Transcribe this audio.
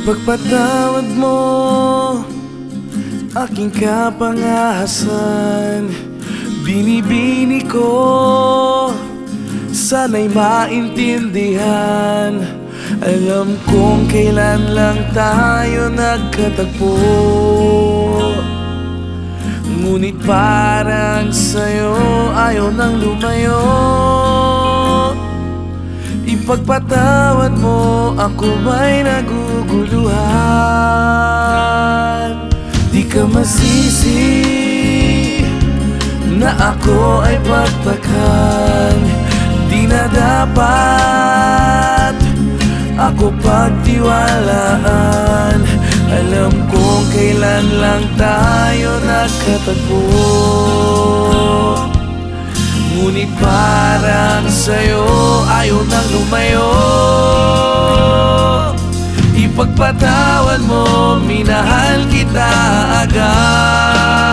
Ipagpatawad mo aking kapangahasan. Binibini ko, sana'y maintindihan. Alam kong kailan lang tayo nagkatagpo, ngunit parang sa'yo ayaw nang lumayo. Ipagpatawad mo, ako ba'y naguguluhan? Di ka masisi na ako ay pagtakhan. Di na dapat ako pagtiwalaan. Alam kong kailan lang tayo nagkatagpo, ngunit parang sa'yo ayaw nang lumayo. Ipagpatawad mo, minahal kita agad.